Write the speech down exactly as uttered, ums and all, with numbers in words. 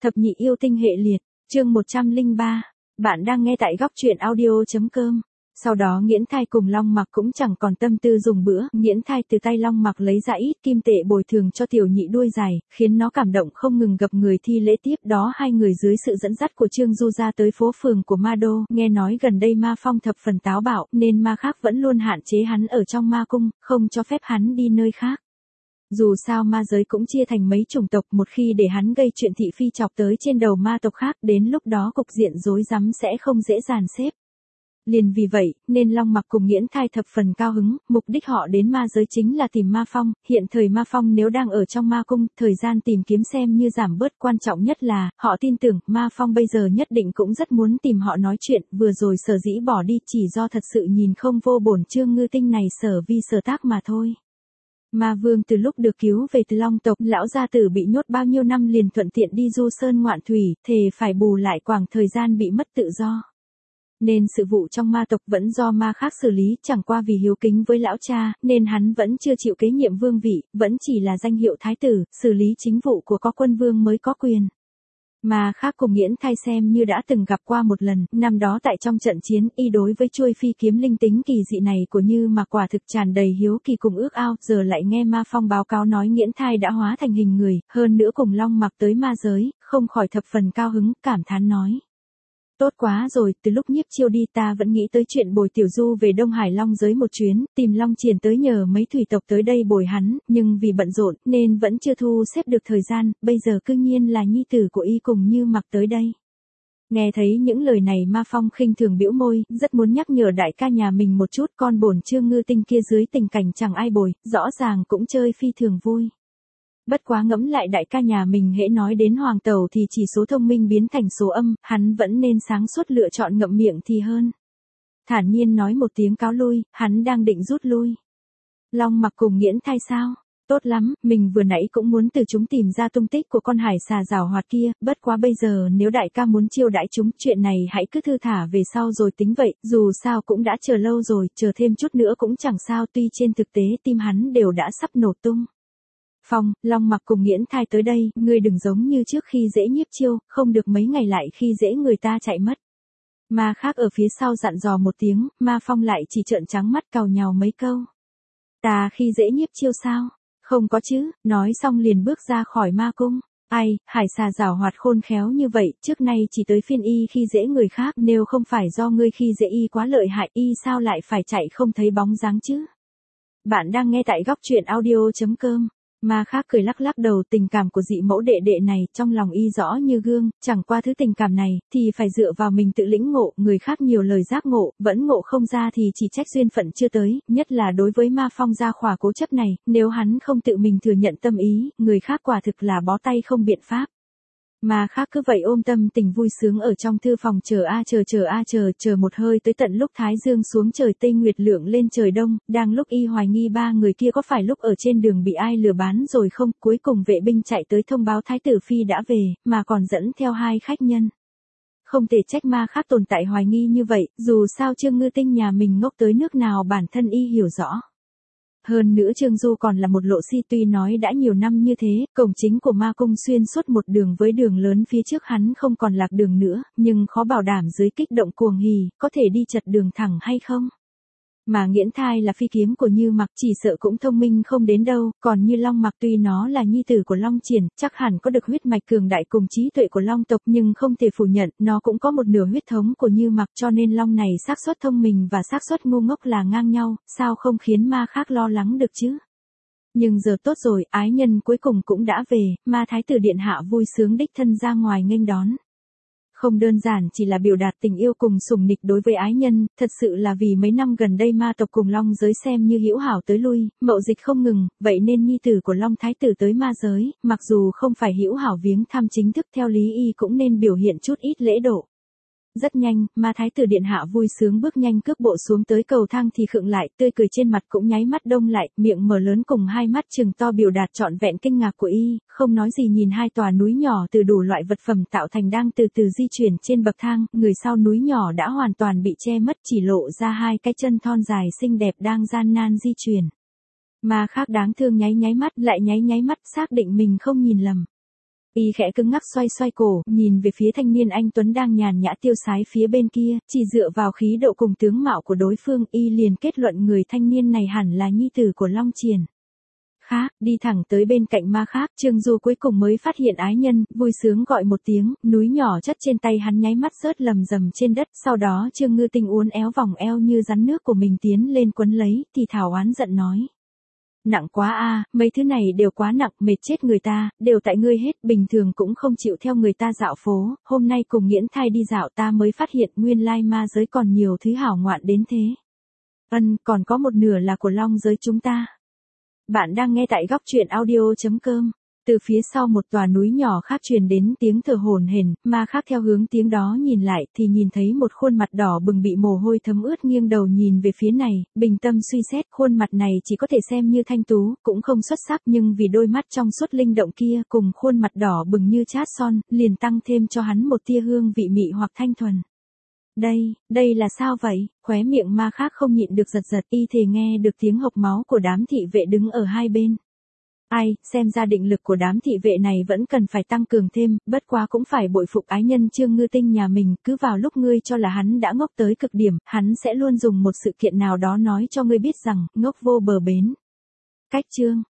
Thập nhị yêu tinh hệ liệt, chương một trăm lẻ ba. Bạn đang nghe tại góc truyện audio.com. Sau đó Nghiễn Thai cùng Long Mặc cũng chẳng còn tâm tư dùng bữa, Nghiễn Thai từ tay Long Mặc lấy ra ít kim tệ bồi thường cho tiểu nhị đuôi dài, khiến nó cảm động không ngừng gập người thi lễ. Tiếp đó hai người dưới sự dẫn dắt của Trương Du ra tới phố phường của Ma Đô, nghe nói gần đây Ma Phong thập phần táo bạo, nên ma khác vẫn luôn hạn chế hắn ở trong ma cung, không cho phép hắn đi nơi khác. Dù sao ma giới cũng chia thành mấy chủng tộc, một khi để hắn gây chuyện thị phi chọc tới trên đầu ma tộc khác, đến lúc đó cục diện rối rắm sẽ không dễ dàn xếp. Liền vì vậy, nên Long Mặc cùng Nghiễn Thai thập phần cao hứng, mục đích họ đến ma giới chính là tìm Ma Phong, hiện thời Ma Phong nếu đang ở trong ma cung, thời gian tìm kiếm xem như giảm bớt, quan trọng nhất là, họ tin tưởng, Ma Phong bây giờ nhất định cũng rất muốn tìm họ nói chuyện, vừa rồi sở dĩ bỏ đi chỉ do thật sự nhìn không vô bổn Trương Ngư Tinh này sở vi sở tác mà thôi. Ma Vương từ lúc được cứu về từ Long tộc, lão gia tử bị nhốt bao nhiêu năm liền thuận tiện đi du sơn ngoạn thủy, thề phải bù lại quãng thời gian bị mất tự do. Nên sự vụ trong ma tộc vẫn do ma khác xử lý, chẳng qua vì hiếu kính với lão cha, nên hắn vẫn chưa chịu kế nhiệm vương vị, vẫn chỉ là danh hiệu thái tử, xử lý chính vụ của có quân vương mới có quyền. Ma khác cùng Nghiễn Thai xem như đã từng gặp qua một lần, năm đó tại trong trận chiến, y đối với chuôi phi kiếm linh tính kỳ dị này của Như mà quả thực tràn đầy hiếu kỳ cùng ước ao, giờ lại nghe Ma Phong báo cáo nói Nghiễn Thai đã hóa thành hình người, hơn nữa cùng Long Mặc tới ma giới, không khỏi thập phần cao hứng, cảm thán nói. Tốt quá rồi, từ lúc Nhiếp Chiêu đi ta vẫn nghĩ tới chuyện bồi Tiểu Du về Đông Hải Long giới một chuyến, tìm Long Triển tới nhờ mấy thủy tộc tới đây bồi hắn, nhưng vì bận rộn, nên vẫn chưa thu xếp được thời gian, bây giờ cư nhiên là nhi tử của y cùng Như Mặc tới đây. Nghe thấy những lời này Ma Phong khinh thường bĩu môi, rất muốn nhắc nhở đại ca nhà mình một chút, con bổn Trương Ngư Tinh kia dưới tình cảnh chẳng ai bồi, rõ ràng cũng chơi phi thường vui. Bất quá ngẫm lại đại ca nhà mình hễ nói đến hoàng tẩu thì chỉ số thông minh biến thành số âm, hắn vẫn nên sáng suốt lựa chọn ngậm miệng thì hơn. Thản nhiên nói một tiếng cáo lui, hắn đang định rút lui. Long Mặc cùng Nghiễn Thai sao? Tốt lắm, mình vừa nãy cũng muốn từ chúng tìm ra tung tích của con hải xà giảo hoạt kia, bất quá bây giờ nếu đại ca muốn chiêu đãi chúng, chuyện này hãy cứ thư thả về sau rồi tính vậy, dù sao cũng đã chờ lâu rồi, chờ thêm chút nữa cũng chẳng sao, tuy trên thực tế tim hắn đều đã sắp nổ tung. Phong, Long Mặc cùng Nghiễn Thai tới đây, ngươi đừng giống như trước khi dễ Nhiếp Chiêu, không được mấy ngày lại khi dễ người ta chạy mất. Ma khác ở phía sau dặn dò một tiếng, Ma Phong lại chỉ trợn trắng mắt càu nhàu mấy câu. Ta khi dễ Nhiếp Chiêu sao? Không có chứ, nói xong liền bước ra khỏi ma cung. Ai, hải xà giảo hoạt khôn khéo như vậy, trước nay chỉ tới phiên y khi dễ người khác, nếu không phải do ngươi khi dễ y quá lợi hại, y sao lại phải chạy không thấy bóng dáng chứ? Bạn đang nghe tại góc truyện audio.com. Ma khác cười lắc lắc đầu, tình cảm của dị mẫu đệ đệ này trong lòng y rõ như gương, chẳng qua thứ tình cảm này thì phải dựa vào mình tự lĩnh ngộ, người khác nhiều lời giác ngộ, vẫn ngộ không ra thì chỉ trách duyên phận chưa tới, nhất là đối với Ma Phong gia khỏa cố chấp này, nếu hắn không tự mình thừa nhận tâm ý, người khác quả thực là bó tay không biện pháp. Ma khác cứ vậy ôm tâm tình vui sướng ở trong thư phòng chờ a chờ chờ a chờ, chờ một hơi tới tận lúc Thái Dương xuống trời Tây Nguyệt lượng lên trời Đông, đang lúc y hoài nghi ba người kia có phải lúc ở trên đường bị ai lừa bán rồi không, cuối cùng vệ binh chạy tới thông báo Thái tử Phi đã về, mà còn dẫn theo hai khách nhân. Không thể trách ma khác tồn tại hoài nghi như vậy, dù sao Trương Ngư Tinh nhà mình ngốc tới nước nào bản thân y hiểu rõ. Hơn nữa Trương Du còn là một lộ si, tuy nói đã nhiều năm như thế, cổng chính của ma cung xuyên suốt một đường với đường lớn phía trước hắn không còn lạc đường nữa, nhưng khó bảo đảm dưới kích động cuồng hỉ, có thể đi chật đường thẳng hay không. Mà Nghiễn Thai là phi kiếm của Như Mặc, chỉ sợ cũng thông minh không đến đâu, còn như Long Mặc tuy nó là nhi tử của Long Triển, chắc hẳn có được huyết mạch cường đại cùng trí tuệ của Long tộc, nhưng không thể phủ nhận, nó cũng có một nửa huyết thống của Như Mặc, cho nên Long này xác suất thông minh và xác suất ngu ngốc là ngang nhau, sao không khiến ma khác lo lắng được chứ? Nhưng giờ tốt rồi, ái nhân cuối cùng cũng đã về, Ma Thái tử điện hạ vui sướng đích thân ra ngoài nghênh đón. Không đơn giản chỉ là biểu đạt tình yêu cùng sủng nịch đối với ái nhân, thật sự là vì mấy năm gần đây ma tộc cùng Long giới xem như hữu hảo tới lui, mậu dịch không ngừng, vậy nên nhi tử của Long Thái tử tới ma giới, mặc dù không phải hữu hảo viếng thăm chính thức theo lý y cũng nên biểu hiện chút ít lễ độ. Rất nhanh, Ma Thái tử điện hạ vui sướng bước nhanh cước bộ xuống tới cầu thang thì khựng lại, tươi cười trên mặt cũng nháy mắt đông lại, miệng mở lớn cùng hai mắt trừng to biểu đạt trọn vẹn kinh ngạc của y, không nói gì nhìn hai tòa núi nhỏ từ đủ loại vật phẩm tạo thành đang từ từ di chuyển trên bậc thang, người sau núi nhỏ đã hoàn toàn bị che mất, chỉ lộ ra hai cái chân thon dài xinh đẹp đang gian nan di chuyển. Ma khác đáng thương nháy nháy mắt, lại nháy nháy mắt, xác định mình không nhìn lầm. Y khẽ cứng ngắc xoay xoay cổ, nhìn về phía thanh niên anh tuấn đang nhàn nhã tiêu sái phía bên kia, chỉ dựa vào khí độ cùng tướng mạo của đối phương, Y liền kết luận người thanh niên này hẳn là nhi tử của Long Triển. Khác, đi thẳng tới bên cạnh Ma Khác, Trương Du cuối cùng mới phát hiện ái nhân, vui sướng gọi một tiếng, núi nhỏ chất trên tay hắn nháy mắt rớt lầm rầm trên đất, sau đó Trương Ngư Tinh uốn éo vòng eo như rắn nước của mình tiến lên quấn lấy, thì thảo oán giận nói. Nặng quá a, mấy thứ này đều quá nặng, mệt chết người ta, đều tại ngươi hết, bình thường cũng không chịu theo người ta dạo phố, hôm nay cùng Nghiễn Thai đi dạo ta mới phát hiện nguyên lai ma giới còn nhiều thứ hảo ngoạn đến thế. Ân, còn có một nửa là của Long giới chúng ta. Bạn đang nghe tại góc truyện audio.com. Từ phía sau một tòa núi nhỏ khác truyền đến tiếng thở hổn hển, Ma Khác theo hướng tiếng đó nhìn lại thì nhìn thấy một khuôn mặt đỏ bừng bị mồ hôi thấm ướt nghiêng đầu nhìn về phía này, bình tâm suy xét khuôn mặt này chỉ có thể xem như thanh tú, cũng không xuất sắc nhưng vì đôi mắt trong suốt linh động kia cùng khuôn mặt đỏ bừng như chát son, liền tăng thêm cho hắn một tia hương vị mị hoặc thanh thuần. Đây, đây là sao vậy? Khóe miệng Ma Khác không nhịn được giật giật, y thề nghe được tiếng hộc máu của đám thị vệ đứng ở hai bên. Ai, xem ra định lực của đám thị vệ này vẫn cần phải tăng cường thêm, bất quá cũng phải bội phục ái nhân Trương Ngư Tinh nhà mình, cứ vào lúc ngươi cho là hắn đã ngốc tới cực điểm, hắn sẽ luôn dùng một sự kiện nào đó nói cho ngươi biết rằng, ngốc vô bờ bến. Cách chương